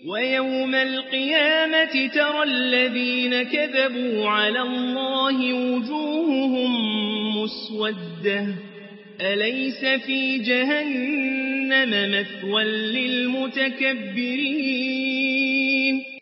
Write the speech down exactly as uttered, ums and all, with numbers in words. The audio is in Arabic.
ويوم القيامة ترى الذين كذبوا على الله وجوههم مسودة أليس في جهنم مثوى للمتكبرين